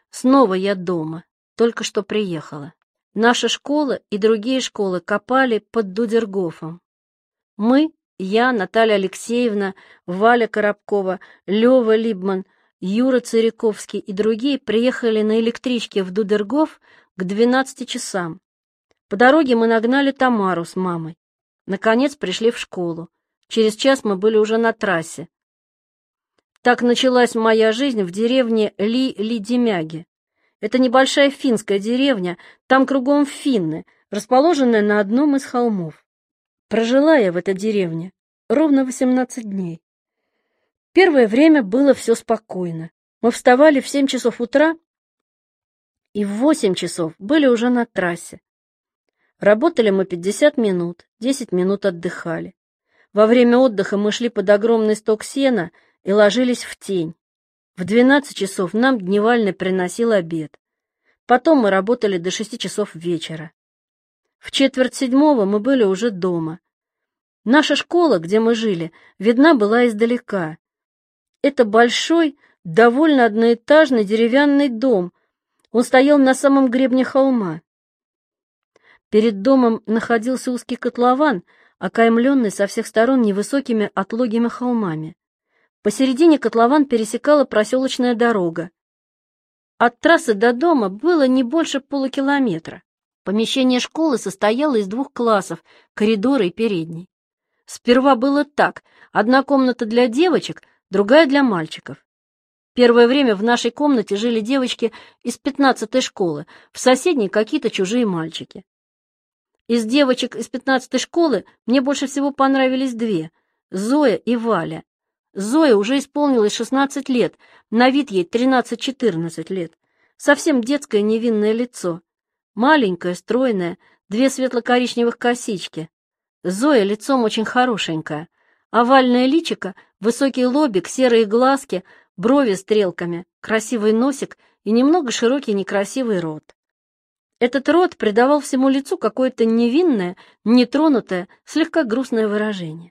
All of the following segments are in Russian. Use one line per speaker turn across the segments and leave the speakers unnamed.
Снова я дома, только что приехала. Наша школа и другие школы копали под Дудергофом. Мы, я, Наталья Алексеевна, Валя Коробкова, Лёва Либман, Юра Цариковский и другие приехали на электричке в Дудергоф к 12 часам. По дороге мы нагнали Тамару с мамой. Наконец пришли в школу. Через час мы были уже на трассе. Так началась моя жизнь в деревне Лидимяги. Это небольшая финская деревня, там кругом финны, расположенная на одном из холмов. Прожила я в этой деревне ровно 18 дней. Первое время было все спокойно. Мы вставали в 7 часов утра и в 8 часов были уже на трассе. Работали мы 50 минут, 10 минут отдыхали. Во время отдыха мы шли под огромный сток сена и ложились в тень. В 12 часов нам дневальный приносил обед. Потом мы работали до 6 часов вечера. В 6:45 мы были уже дома. Наша школа, где мы жили, видна была издалека. Это большой, довольно одноэтажный деревянный дом. Он стоял на самом гребне холма. Перед домом находился узкий котлован, окаймленный со всех сторон невысокими отлогими холмами. Посередине котлован пересекала проселочная дорога. От трассы до дома было не больше полукилометра. Помещение школы состояло из 2 классов, коридора и передней. Сперва было так: одна комната для девочек, другая для мальчиков. Первое время в нашей комнате жили девочки из 15-й школы, в соседней какие-то чужие мальчики. Из девочек из 15-й школы мне больше всего понравились 2 — Зоя и Валя. Зое уже исполнилось 16 лет, на вид ей 13-14 лет. Совсем детское невинное лицо. Маленькое, стройное, 2 светло-коричневых косички. Зоя лицом очень хорошенькая. Овальное личико, высокий лобик, серые глазки, брови стрелками, красивый носик и немного широкий некрасивый рот. Этот рот придавал всему лицу какое-то невинное, нетронутое, слегка грустное выражение.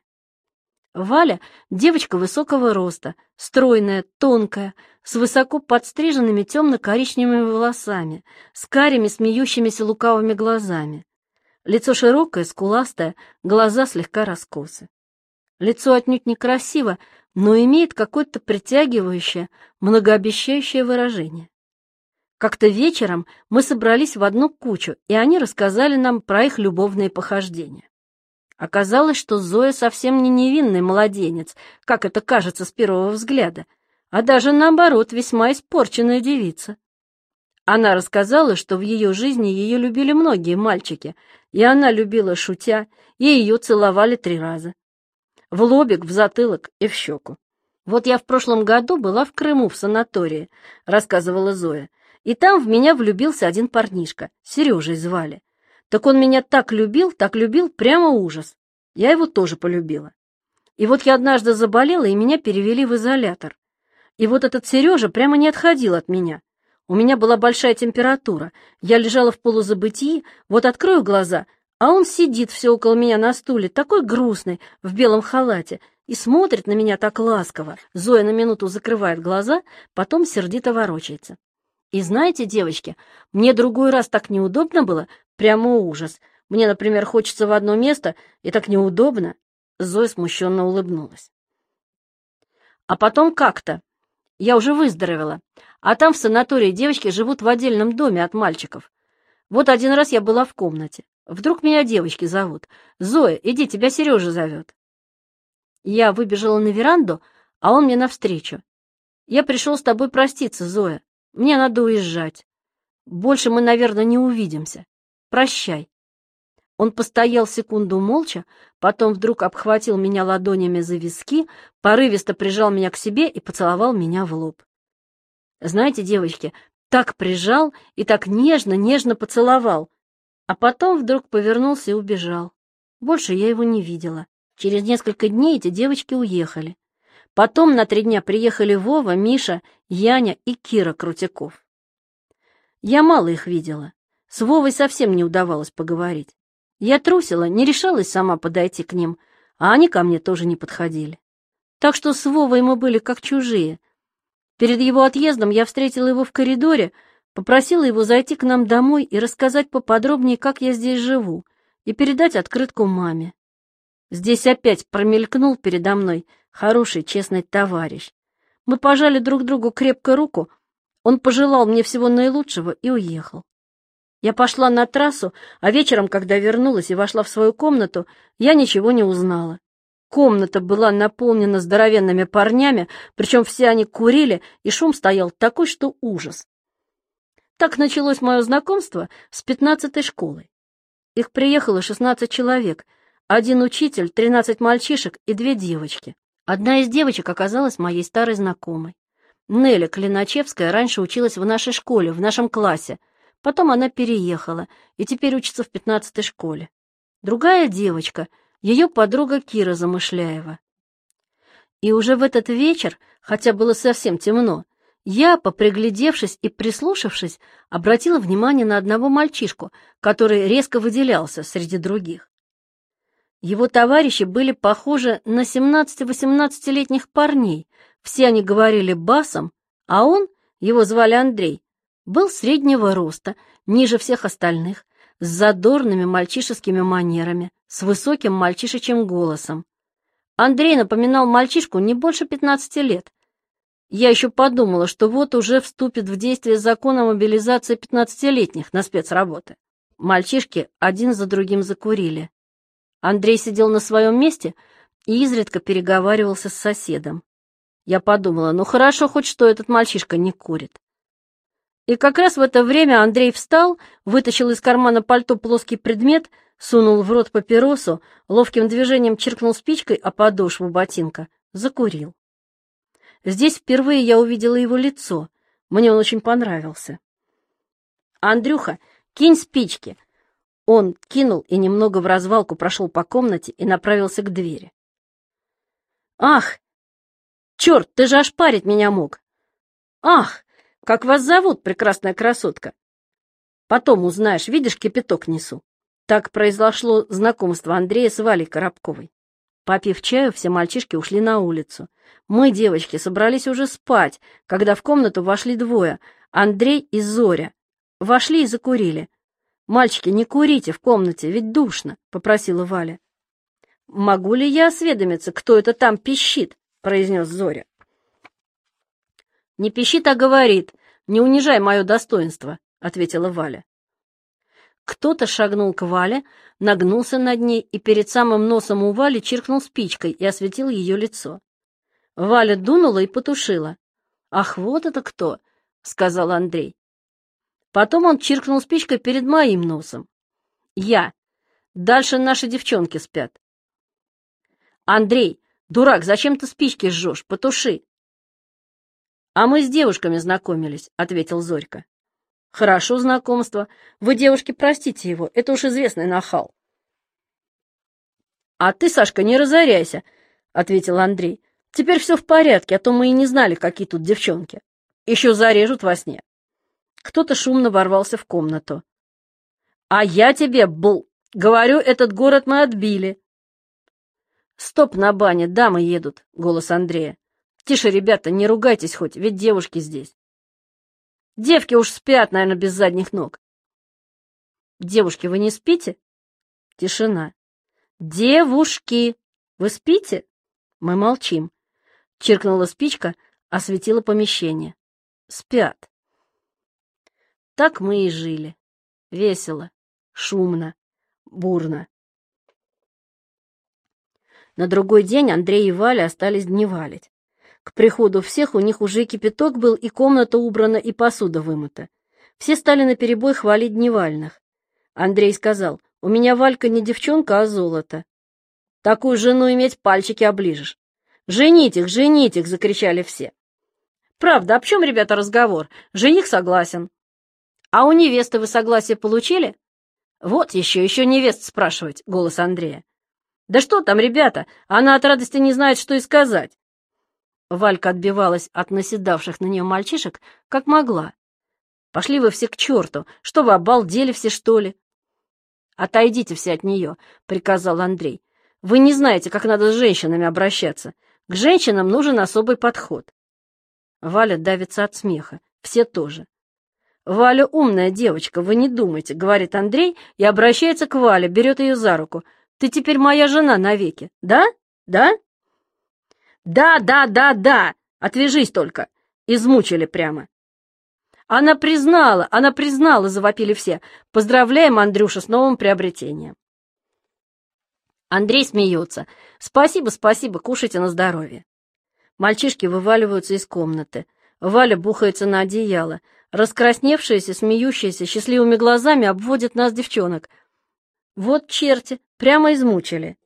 Валя — девочка высокого роста, стройная, тонкая, с высоко подстриженными темно-коричневыми волосами, с карими смеющимися лукавыми глазами. Лицо широкое, скуластое, глаза слегка раскосы. Лицо отнюдь некрасиво, но имеет какое-то притягивающее, многообещающее выражение. Как-то вечером мы собрались в одну кучу, и они рассказали нам про их любовные похождения. Оказалось, что Зоя совсем не невинный младенец, как это кажется с первого взгляда, а даже, наоборот, весьма испорченная девица. Она рассказала, что в ее жизни ее любили многие мальчики, и она любила шутя, и ее целовали 3 раза. В лобик, в затылок и в щеку. «Вот я в прошлом году была в Крыму в санатории», — рассказывала Зоя, «и там в меня влюбился один парнишка, Сережей звали. Так он меня так любил, прямо ужас. Я его тоже полюбила. И вот я однажды заболела, и меня перевели в изолятор. И вот этот Сережа прямо не отходил от меня. У меня была большая температура, я лежала в полузабытии, вот открою глаза, а он сидит все около меня на стуле, такой грустный, в белом халате, и смотрит на меня так ласково». Зоя на минуту закрывает глаза, потом сердито ворочается. «И знаете, девочки, мне другой раз так неудобно было, прямо ужас. Мне, например, хочется в одно место, и так неудобно». Зоя смущенно улыбнулась. «А потом как-то. Я уже выздоровела. А там в санатории девочки живут в отдельном доме от мальчиков. Вот один раз я была в комнате. Вдруг меня девочки зовут. Зоя, иди, тебя Сережа зовет». Я выбежала на веранду, а он мне навстречу. «Я пришел с тобой проститься, Зоя. Мне надо уезжать. Больше мы, наверное, не увидимся. Прощай». Он постоял секунду молча, потом вдруг обхватил меня ладонями за виски, порывисто прижал меня к себе и поцеловал меня в лоб. Знаете, девочки, так прижал и так нежно поцеловал, а потом вдруг повернулся и убежал. Больше я его не видела. Через несколько дней эти девочки уехали. Потом на 3 дня приехали Вова, Миша, Яня и Кира Крутяков. Я мало их видела. С Вовой совсем не удавалось поговорить. Я трусила, не решалась сама подойти к ним, а они ко мне тоже не подходили. Так что с Вовой мы были как чужие. Перед его отъездом я встретила его в коридоре, попросила его зайти к нам домой и рассказать поподробнее, как я здесь живу, и передать открытку маме. Здесь опять промелькнул передо мной хороший, честный товарищ. Мы пожали друг другу крепко руку, он пожелал мне всего наилучшего и уехал. Я пошла на трассу, а вечером, когда вернулась и вошла в свою комнату, я ничего не узнала. Комната была наполнена здоровенными парнями, причем все они курили, и шум стоял такой, что ужас. Так началось мое знакомство с 15-й школой. Их приехало 16 человек, 1 учитель, 13 мальчишек и 2 девочки. Одна из девочек оказалась моей старой знакомой. Неля Клиначевская раньше училась в нашей школе, в нашем классе. Потом она переехала и теперь учится в 15-й школе. Другая девочка — ее подруга Кира Замышляева. И уже в этот вечер, хотя было совсем темно, я, поприглядевшись и прислушавшись, обратила внимание на одного мальчишку, который резко выделялся среди других. Его товарищи были похожи на 17-18-летних парней, все они говорили басом, а он, его звали Андрей, был среднего роста, ниже всех остальных, с задорными мальчишескими манерами, с высоким мальчишечьим голосом. Андрей напоминал мальчишку не больше 15 лет. Я еще подумала, что вот уже вступит в действие закон о мобилизации 15-летних на спецработы. Мальчишки один за другим закурили. Андрей сидел на своем месте и изредка переговаривался с соседом. Я подумала, ну хорошо хоть что этот мальчишка не курит. И как раз в это время Андрей встал, вытащил из кармана пальто плоский предмет, сунул в рот папиросу, ловким движением чиркнул спичкой о подошву ботинка, закурил. Здесь впервые я увидела его лицо. Мне он очень понравился. «Андрюха, кинь спички!» Он кинул и немного вразвалку прошел по комнате и направился к двери. «Ах! Черт, ты же ошпарить меня мог! Ах! Как вас зовут, прекрасная красотка? Потом узнаешь, видишь, кипяток несу». Так произошло знакомство Андрея с Валей Коробковой. Попив чаю, все мальчишки ушли на улицу. Мы, девочки, собрались уже спать, когда в комнату вошли двое — Андрей и Зоря. Вошли и закурили. «Мальчики, не курите в комнате, ведь душно», — попросила Валя. «Могу ли я осведомиться, кто это там пищит?» — произнес Зоря. «Не пищит, а говорит. Не унижай мое достоинство», — ответила Валя. Кто-то шагнул к Вале, нагнулся над ней и перед самым носом у Вали чиркнул спичкой и осветил ее лицо. Валя дунула и потушила. «Ах, вот это кто!» — сказал Андрей. Потом он чиркнул спичкой перед моим носом. «Я. Дальше наши девчонки спят». «Андрей, дурак, зачем ты спички жжешь? Потуши». «А мы с девушками знакомились», — ответил Зорька. «Хорошо знакомство. Вы, девушки, простите его, это уж известный нахал». «А ты, Сашка, не разоряйся», — ответил Андрей. «Теперь все в порядке, а то мы и не знали, какие тут девчонки. Еще зарежут во сне». Кто-то шумно ворвался в комнату. «А я тебе, говорю, этот город мы отбили». «Стоп на бане, дамы едут», — голос Андрея. «Тише, ребята, не ругайтесь хоть, ведь девушки здесь». «Девки уж спят, наверное, без задних ног». «Девушки, вы не спите?» Тишина. «Девушки, вы спите?» Мы молчим. Чиркнула спичка, осветила помещение. Спят. Так мы и жили. Весело, шумно, бурно. На другой день Андрей и Валя остались дневалить. К приходу всех у них уже кипяток был, и комната убрана, и посуда вымыта. Все стали наперебой хвалить дневальных. Андрей сказал: «У меня Валька не девчонка, а золото. Такую жену иметь, пальчики оближешь». «Женить их!» — закричали все. «Правда, об чем, ребята, разговор? Жених согласен». «А у невесты вы согласие получили?» «Вот еще невест спрашивать», — голос Андрея. «Да что там, ребята, она от радости не знает, что и сказать». Валька отбивалась от наседавших на нее мальчишек, как могла. «Пошли вы все к черту! Что вы, обалдели все, что ли?» «Отойдите все от нее», — приказал Андрей. «Вы не знаете, как надо с женщинами обращаться. К женщинам нужен особый подход». Валя давится от смеха. Все тоже. «Валя умная девочка, вы не думайте», — говорит Андрей и обращается к Вале, берет ее за руку. «Ты теперь моя жена навеки, да? Да?» «Да, да, да, да! Отвяжись только!» Измучили прямо. Она признала!» — завопили все. «Поздравляем, Андрюша, с новым приобретением!» Андрей смеется. «Спасибо, спасибо, кушайте на здоровье!» Мальчишки вываливаются из комнаты. Валя бухается на одеяло. Раскрасневшаяся, смеющаяся, счастливыми глазами обводит нас, девчонок. Вот черти, прямо измучили.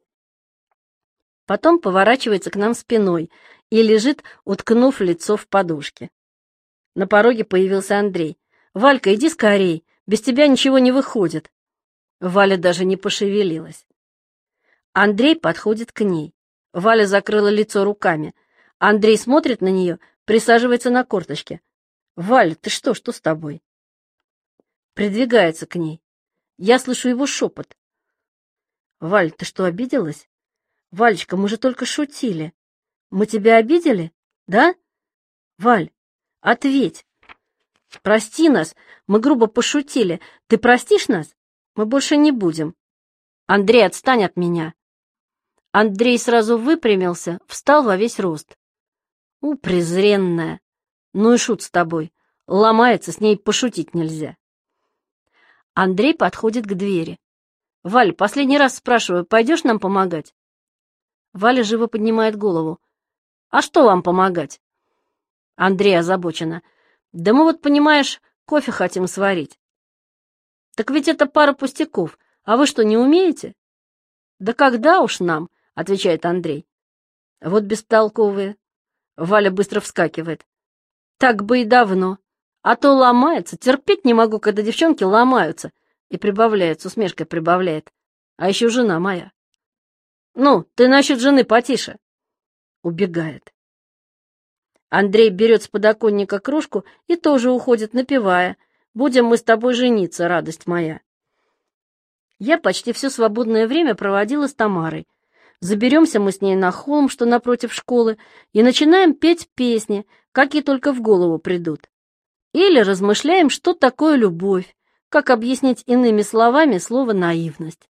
Потом поворачивается к нам спиной и лежит, уткнув лицо в подушке. На пороге появился Андрей. «Валька, иди скорей, без тебя ничего не выходит». Валя даже не пошевелилась. Андрей подходит к ней. Валя закрыла лицо руками. Андрей смотрит на нее, присаживается на корточке. «Валя, ты что с тобой?» Придвигается к ней. Я слышу его шепот. «Валь, ты что, обиделась? Валечка, мы же только шутили. Мы тебя обидели? Да? Валь, ответь. Прости нас, мы грубо пошутили. Ты простишь нас? Мы больше не будем. Андрей, отстань от меня». Андрей сразу выпрямился, встал во весь рост. Презренная. Ну и шут с тобой. Ломается, с ней пошутить нельзя. Андрей подходит к двери. «Валя, последний раз спрашиваю, пойдешь нам помогать?» Валя живо поднимает голову. «А что вам помогать?» Андрей озабоченно. «Да мы вот, понимаешь, кофе хотим сварить». «Так ведь это пара пустяков. А вы что, не умеете?» «Да когда уж нам?» — отвечает Андрей. «Вот бестолковые». Валя быстро вскакивает. «Так бы и давно. А то ломается. Терпеть не могу, когда девчонки ломаются». И прибавляет, с усмешкой прибавляет. «А еще жена моя». «Ну, ты насчет жены потише». Убегает. Андрей берет с подоконника кружку и тоже уходит, напевая: «Будем мы с тобой жениться, радость моя». Я почти все свободное время проводила с Тамарой. Заберемся мы с ней на холм, что напротив школы, и начинаем петь песни, какие только в голову придут. Или размышляем, что такое любовь, как объяснить иными словами слово «наивность».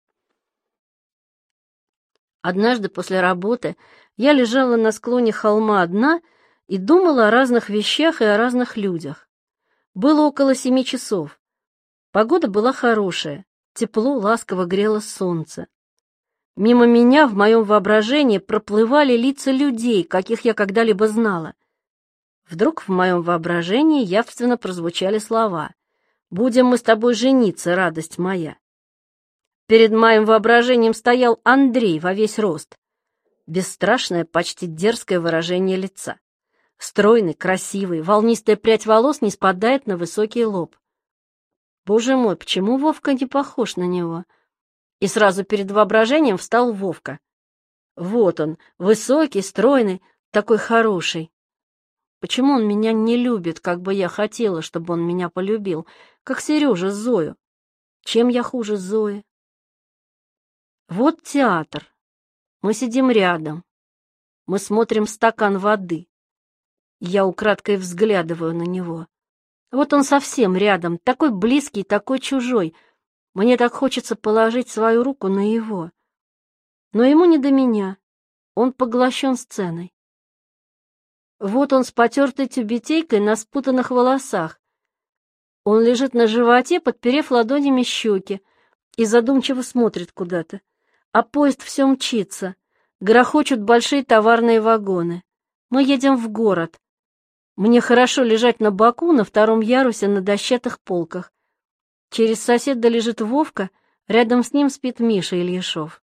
Однажды после работы я лежала на склоне холма одна и думала о разных вещах и о разных людях. Было около 7 часов. Погода была хорошая, тепло, ласково грело солнце. Мимо меня в моем воображении проплывали лица людей, каких я когда-либо знала. Вдруг в моем воображении явственно прозвучали слова: «Будем мы с тобой жениться, радость моя». Перед моим воображением стоял Андрей во весь рост. Бесстрашное, почти дерзкое выражение лица. Стройный, красивый, волнистая прядь волос не спадает на высокий лоб. Боже мой, почему Вовка не похож на него? И сразу перед воображением встал Вовка. Вот он, высокий, стройный, такой хороший. Почему он меня не любит, как бы я хотела, чтобы он меня полюбил, как Сережа Зою? Чем я хуже Зои? Вот театр. Мы сидим рядом. Мы смотрим стакан воды. Я украдкой взглядываю на него. Вот он совсем рядом, такой близкий, такой чужой. Мне так хочется положить свою руку на его. Но ему не до меня. Он поглощен сценой. Вот он с потертой тюбетейкой на спутанных волосах. Он лежит на животе, подперев ладонями щеки, и задумчиво смотрит куда-то. А поезд все мчится. Грохочут большие товарные вагоны. Мы едем в город. Мне хорошо лежать на боку на втором ярусе на дощатых полках. Через соседа лежит Вовка, рядом с ним спит Миша Ильяшов.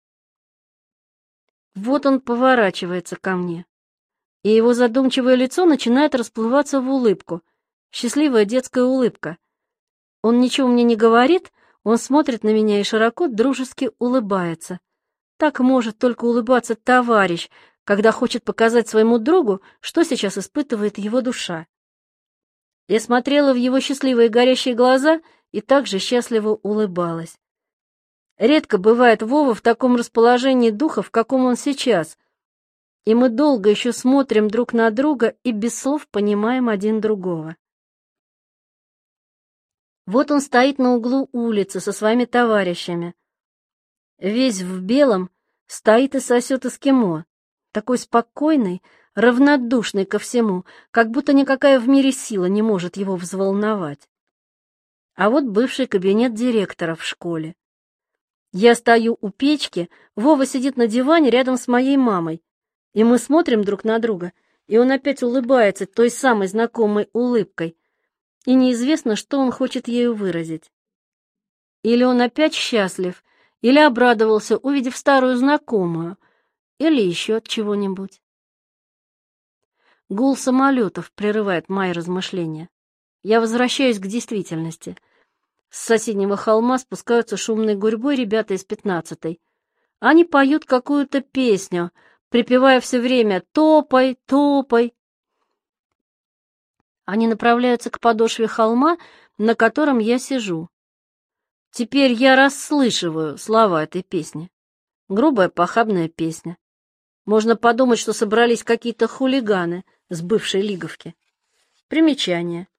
Вот он поворачивается ко мне, и его задумчивое лицо начинает расплываться в улыбку, счастливая детская улыбка. Он ничего мне не говорит, он смотрит на меня и широко дружески улыбается. Так может только улыбаться товарищ, когда хочет показать своему другу, что сейчас испытывает его душа. Я смотрела в его счастливые горящие глаза и также счастливо улыбалась. Редко бывает Вова в таком расположении духа, в каком он сейчас. и мы долго еще смотрим друг на друга и без слов понимаем один другого. Вот он стоит на углу улицы со своими товарищами. Весь в белом, стоит и сосет эскимо, такой спокойный, равнодушный ко всему, как будто никакая в мире сила не может его взволновать. А вот бывший кабинет директора в школе. Я стою у печки, Вова сидит на диване рядом с моей мамой, и мы смотрим друг на друга, и он опять улыбается той самой знакомой улыбкой, и неизвестно, что он хочет ею выразить. Или он опять счастлив, или обрадовался, увидев старую знакомую, или еще от чего-нибудь. Гул самолетов прерывает мои размышления. Я возвращаюсь к действительности. С соседнего холма спускаются шумной гурьбой ребята из 15-й. Они поют какую-то песню, припевая все время «Топай, топай». Они направляются к подошве холма, на котором я сижу. Теперь я расслышиваю слова этой песни. Грубая похабная песня. Можно подумать, что собрались какие-то хулиганы с бывшей Лиговки. Примечание.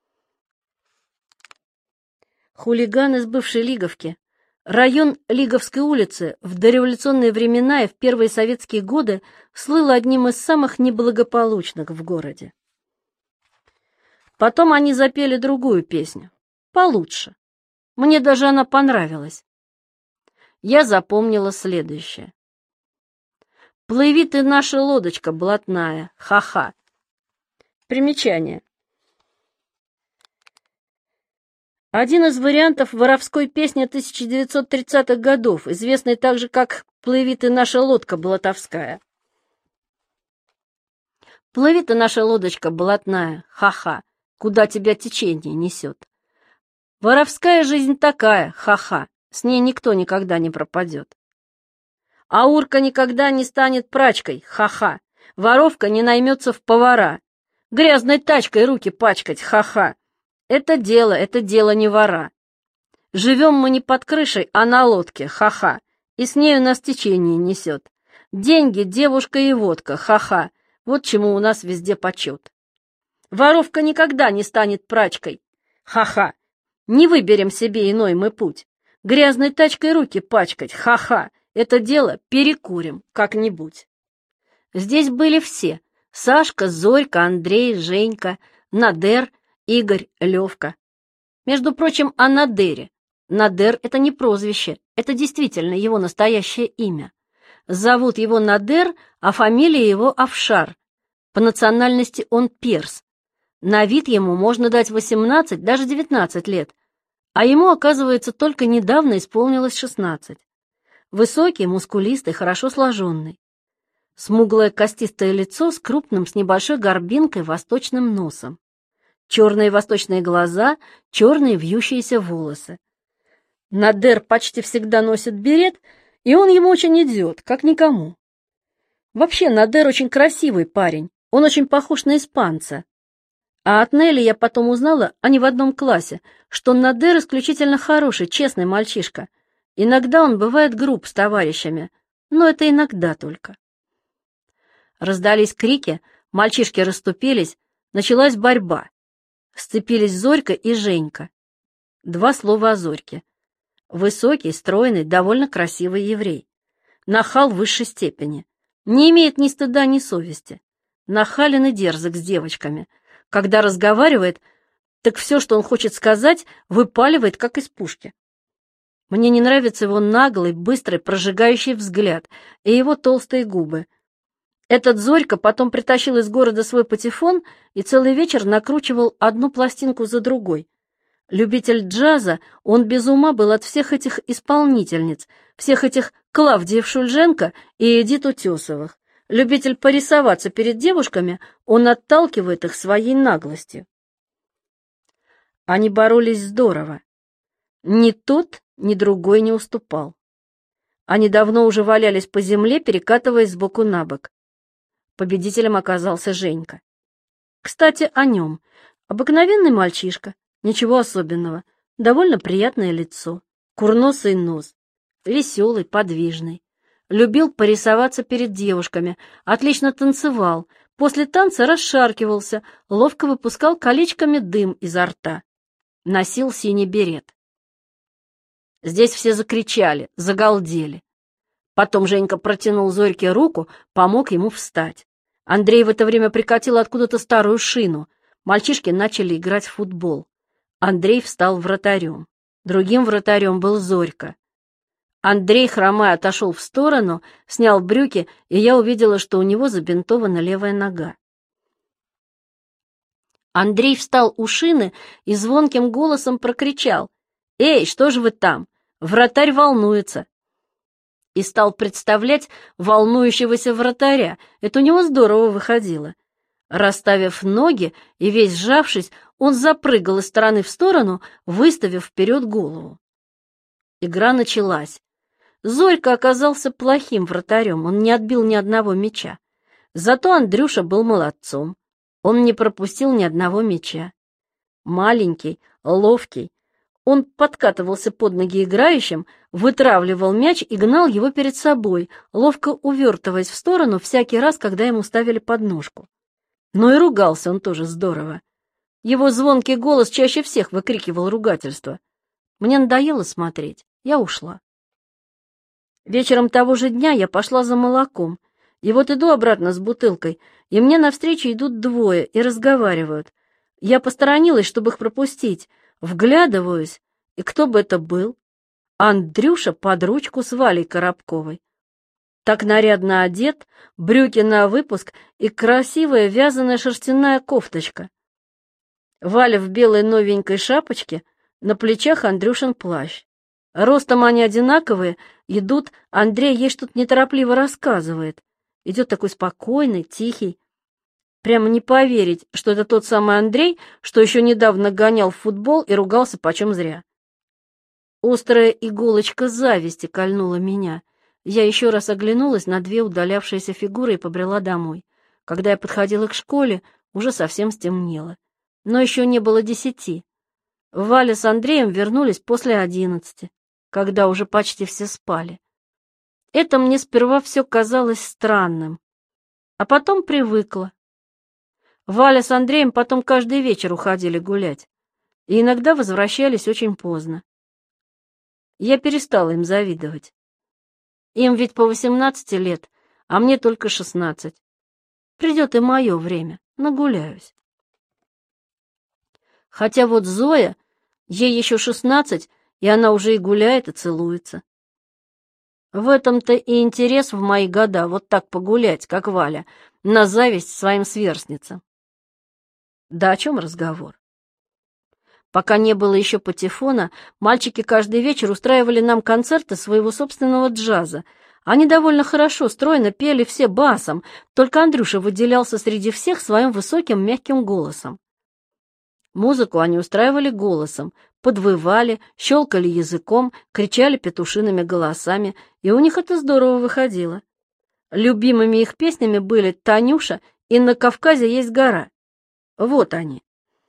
Хулиганы с бывшей Лиговки. Район Лиговской улицы в дореволюционные времена и в первые советские годы слыл одним из самых неблагополучных в городе. Потом они запели другую песню, получше. Мне даже она понравилась. Я запомнила следующее. «Плыви ты, наша лодочка блатная, ха-ха». Примечание. Один из вариантов воровской песни 1930-х годов, известный также как «Плыви ты, наша лодка блатовская». «Плыви ты, наша лодочка блатная, ха-ха, куда тебя течение несет. Воровская жизнь такая, ха-ха, с ней никто никогда не пропадет. А урка никогда не станет прачкой, ха-ха, воровка не наймется в повара, грязной тачкой руки пачкать, ха-ха. Это дело не вора. Живем мы не под крышей, а на лодке, ха-ха, и с нею нас течение несет. Деньги, девушка и водка, ха-ха, вот чему у нас везде почет. Воровка никогда не станет прачкой, ха-ха, не выберем себе иной мы путь. Грязной тачкой руки пачкать, ха-ха, это дело перекурим как-нибудь. Здесь были все — Сашка, Зорька, Андрей, Женька, Надер, Игорь, Левка. Между прочим, о Надере. Надер — это не прозвище, это действительно его настоящее имя. Зовут его Надер, а фамилия его Афшар. По национальности он перс. На вид ему можно дать 18, даже 19 лет, а ему, оказывается, только недавно исполнилось 16. Высокий, мускулистый, хорошо сложенный. Смуглое костистое лицо с крупным, с небольшой горбинкой, восточным носом. Черные восточные глаза, черные вьющиеся волосы. Надер почти всегда носит берет, и он ему очень идет, как никому. Вообще, Надер очень красивый парень, он очень похож на испанца. А от Нелли я потом узнала, они в одном классе, что Надер исключительно хороший, честный мальчишка. Иногда он бывает груб с товарищами, но это иногда только. Раздались крики, мальчишки расступились, началась борьба. Сцепились Зорька и Женька. Два слова о Зорьке. Высокий, стройный, довольно красивый еврей. Нахал в высшей степени. Не имеет ни стыда, ни совести. Нахален и дерзок с девочками. Когда разговаривает, так все, что он хочет сказать, выпаливает, как из пушки. Мне не нравится его наглый, быстрый, прожигающий взгляд и его толстые губы. Этот Зорька потом притащил из города свой патефон и целый вечер накручивал одну пластинку за другой. Любитель джаза, он без ума был от всех этих исполнительниц, всех этих Клавдиев Шульженко и Эдит Утесовых. Любитель порисоваться перед девушками, он отталкивает их своей наглостью. Они боролись здорово. Ни тот, ни другой не уступал. Они давно уже валялись по земле, перекатываясь сбоку на бок. Победителем оказался Женька. Кстати, о нем. Обыкновенный мальчишка, ничего особенного, довольно приятное лицо, курносый нос, веселый, подвижный. Любил порисоваться перед девушками, отлично танцевал, после танца расшаркивался, ловко выпускал колечками дым изо рта. Носил синий берет. Здесь все закричали, загалдели. Потом Женька протянул Зорьке руку, помог ему встать. Андрей в это время прикатил откуда-то старую шину. Мальчишки начали играть в футбол. Андрей встал вратарем. Другим вратарем был Зорька. Андрей, хромая, отошел в сторону, снял брюки, и я увидела, что у него забинтована левая нога. Андрей встал у шины и звонким голосом прокричал: «Эй, что же вы там? Вратарь волнуется!» И стал представлять волнующегося вратаря. Это у него здорово выходило. Расставив ноги и весь сжавшись, он запрыгал из стороны в сторону, выставив вперед голову. Игра началась. Зорька оказался плохим вратарем, он не отбил ни одного мяча. Зато Андрюша был молодцом. Он не пропустил ни одного мяча. Маленький, ловкий, он подкатывался под ноги играющим, вытравливал мяч и гнал его перед собой, ловко увертываясь в сторону всякий раз, когда ему ставили подножку. Но и ругался он тоже здорово. Его звонкий голос чаще всех выкрикивал ругательство. Мне надоело смотреть, я ушла. Вечером того же дня я пошла за молоком, и вот иду обратно с бутылкой, и мне навстречу идут двое и разговаривают. Я посторонилась, чтобы их пропустить, вглядываюсь, и кто бы это был? Андрюша под ручку с Валей Коробковой. Так нарядно одет, брюки на выпуск и красивая вязаная шерстяная кофточка. Валя в белой новенькой шапочке, на плечах Андрюшин плащ. Ростом они одинаковые, идут, Андрей ей что-то неторопливо рассказывает. Идет такой спокойный, тихий. Прямо не поверить, что это тот самый Андрей, что еще недавно гонял в футбол и ругался почем зря. Острая иголочка зависти кольнула меня. Я еще раз оглянулась на две удалявшиеся фигуры и побрела домой. Когда я подходила к школе, уже совсем стемнело. Но еще не было 10. Валя с Андреем вернулись после 11, когда уже почти все спали. Это мне сперва все казалось странным, а потом привыкла. Валя с Андреем потом каждый вечер уходили гулять, и иногда возвращались очень поздно. Я перестала им завидовать. Им ведь по 18 лет, а мне только 16. Придет и мое время, нагуляюсь. Хотя вот Зоя, ей еще 16, и она уже и гуляет, и целуется. В этом-то и интерес в мои года, вот так погулять, как Валя, на зависть своим сверстницам. Да о чем разговор? Пока не было еще патефона, мальчики каждый вечер устраивали нам концерты своего собственного джаза. Они довольно хорошо, стройно пели все басом, только Андрюша выделялся среди всех своим высоким мягким голосом. Музыку они устраивали голосом, подвывали, щелкали языком, кричали петушиными голосами, и у них это здорово выходило. Любимыми их песнями были «Танюша» и «На Кавказе есть гора». Вот они.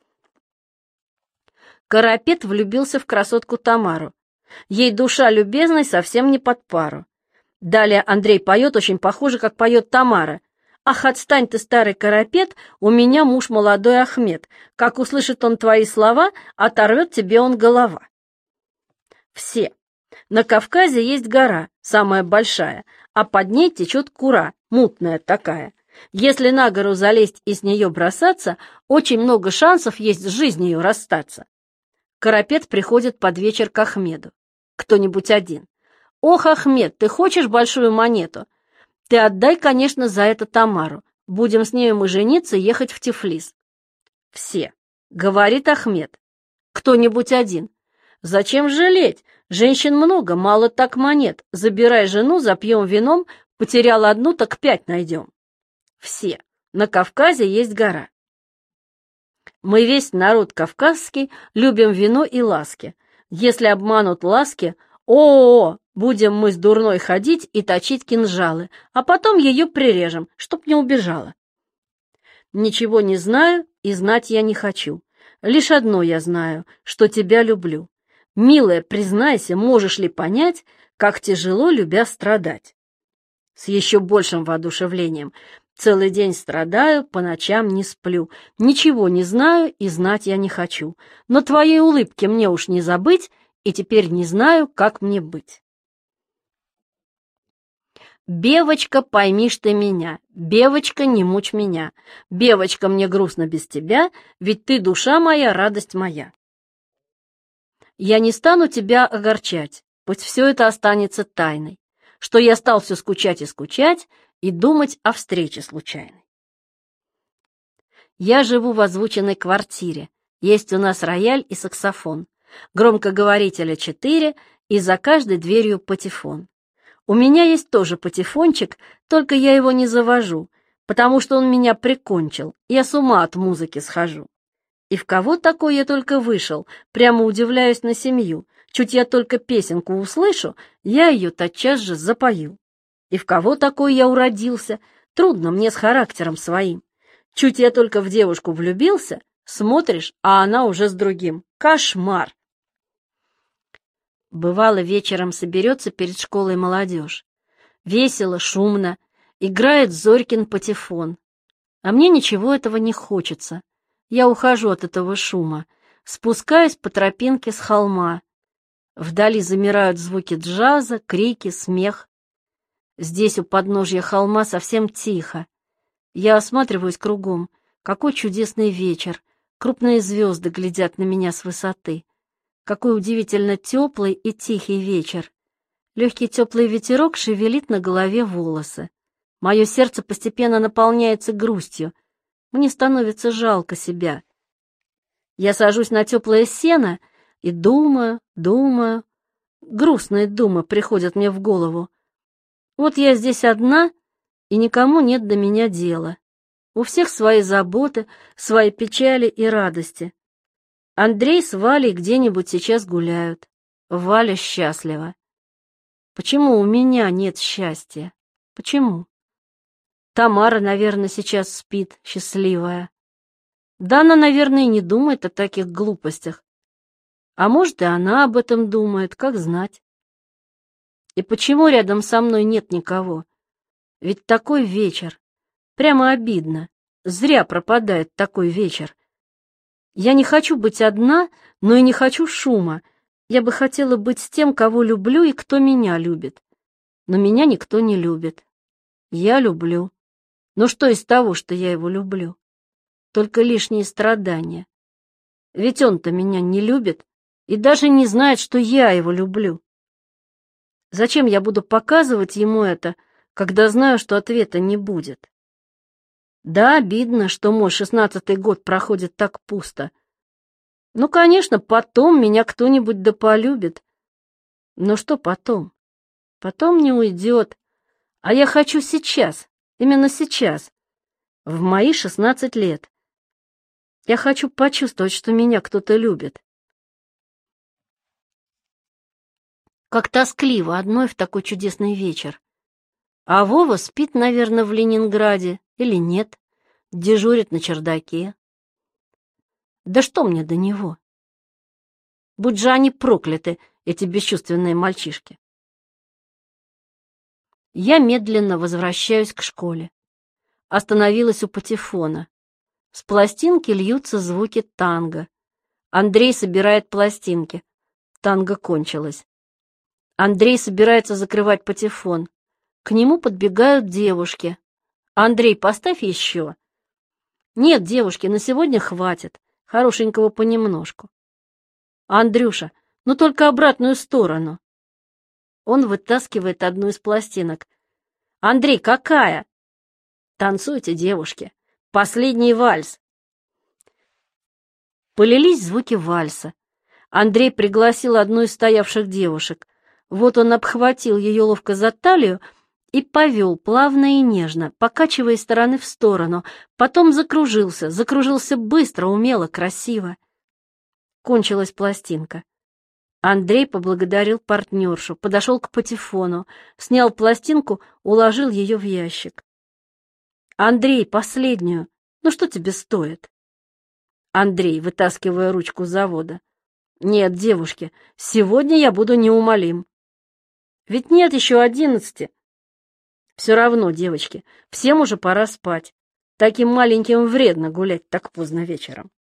Карапет влюбился в красотку Тамару. Ей душа любезной совсем не под пару. Далее Андрей поет очень похоже, как поет Тамара. «Ах, отстань ты, старый Карапет, у меня муж молодой Ахмед. Как услышит он твои слова, оторвет тебе он голова». Все. На Кавказе есть гора, самая большая, а под ней течет Кура, мутная такая. Если на гору залезть и с нее бросаться, очень много шансов есть с жизнью расстаться. Карапет приходит под вечер к Ахмеду. Кто-нибудь один. «Ох, Ахмед, ты хочешь большую монету? Ты отдай, конечно, за это Тамару. Будем с нею мы жениться и ехать в Тифлис». Все. Говорит Ахмед. Кто-нибудь один. «Зачем жалеть? Женщин много, мало так монет. Забирай жену, запьем вином, потерял одну, так 5 найдем». Все. На Кавказе есть гора. Мы весь народ кавказский, любим вино и ласки. Если обманут ласки, о-о-о, будем мы с дурной ходить и точить кинжалы, а потом ее прирежем, чтоб не убежала. Ничего не знаю и знать я не хочу. Лишь одно я знаю, что тебя люблю. Милая, признайся, можешь ли понять, как тяжело, любя, страдать? С еще большим воодушевлением. Целый день страдаю, по ночам не сплю. Ничего не знаю и знать я не хочу. Но твоей улыбки мне уж не забыть, и теперь не знаю, как мне быть. Бевочка, поймишь ты меня, Бевочка, не мучь меня. Бевочка, мне грустно без тебя, ведь ты душа моя, радость моя. Я не стану тебя огорчать, пусть все это останется тайной, что я стал все скучать и думать о встрече случайной. Я живу в озвученной квартире, есть у нас рояль и саксофон, громкоговорителя 4 и за каждой дверью патефон. У меня есть тоже патефончик, только я его не завожу, потому что он меня прикончил, я с ума от музыки схожу. И в кого такой я только вышел, прямо удивляюсь на семью. Чуть я только песенку услышу, я ее тотчас же запою. И в кого такой я уродился, трудно мне с характером своим. Чуть я только в девушку влюбился, смотришь, а она уже с другим. Кошмар! Бывало, вечером соберется перед школой молодежь. Весело, шумно, играет Зорькин патефон. А мне ничего этого не хочется. Я ухожу от этого шума, спускаюсь по тропинке с холма. Вдали замирают звуки джаза, крики, смех. Здесь у подножья холма совсем тихо. Я осматриваюсь кругом. Какой чудесный вечер. Крупные звезды глядят на меня с высоты. Какой удивительно теплый и тихий вечер. Легкий теплый ветерок шевелит на голове волосы. Мое сердце постепенно наполняется грустью. Мне становится жалко себя. Я сажусь на теплое сено и думаю. Грустные думы приходят мне в голову. Вот я здесь одна, и никому нет до меня дела. У всех свои заботы, свои печали и радости. Андрей с Валей где-нибудь сейчас гуляют. Валя счастлива. Почему у меня нет счастья? Почему? Тамара, наверное, сейчас спит, счастливая. Да она, наверное, и не думает о таких глупостях. А может, и она об этом думает, как знать. И почему рядом со мной нет никого? Ведь такой вечер. Прямо обидно. Зря пропадает такой вечер. Я не хочу быть одна, но и не хочу шума. Я бы хотела быть с тем, кого люблю и кто меня любит. Но меня никто не любит. Я люблю. Но что из того, что я его люблю? Только лишние страдания. Ведь он-то меня не любит и даже не знает, что я его люблю. Зачем я буду показывать ему это, когда знаю, что ответа не будет? Да, обидно, что мой 16-й год проходит так пусто. Ну, конечно, потом меня кто-нибудь да полюбит. Но что потом? Потом не уйдет. А я хочу сейчас, именно сейчас, в мои 16 лет. Я хочу почувствовать, что меня кто-то любит. Как тоскливо одной в такой чудесный вечер. А Вова спит, наверное, в Ленинграде, или нет, дежурит на чердаке. Да что мне до него? Будь же они прокляты, эти бесчувственные мальчишки. Я медленно возвращаюсь к школе. Остановилась у патефона. С пластинки льются звуки танго. Андрей собирает пластинки. Танго кончилось. Андрей собирается закрывать патефон. К нему подбегают девушки. «Андрей, поставь еще». «Нет, девушки, на сегодня хватит. Хорошенького понемножку». «Андрюша, ну только обратную сторону». Он вытаскивает одну из пластинок. «Андрей, какая?» «Танцуйте, девушки. Последний вальс». Полились звуки вальса. Андрей пригласил одну из стоявших девушек. Вот он обхватил ее ловко за талию и повел плавно и нежно, покачивая из стороны в сторону. Потом закружился быстро, умело, красиво. Кончилась пластинка. Андрей поблагодарил партнершу, подошел к патефону, снял пластинку, уложил ее в ящик. «Андрей, последнюю. Ну что тебе стоит?» Андрей, вытаскивая ручку завода. «Нет, девушки, сегодня я буду неумолим. Ведь нет еще 11. Все равно, девочки, всем уже пора спать. Таким маленьким вредно гулять так поздно вечером.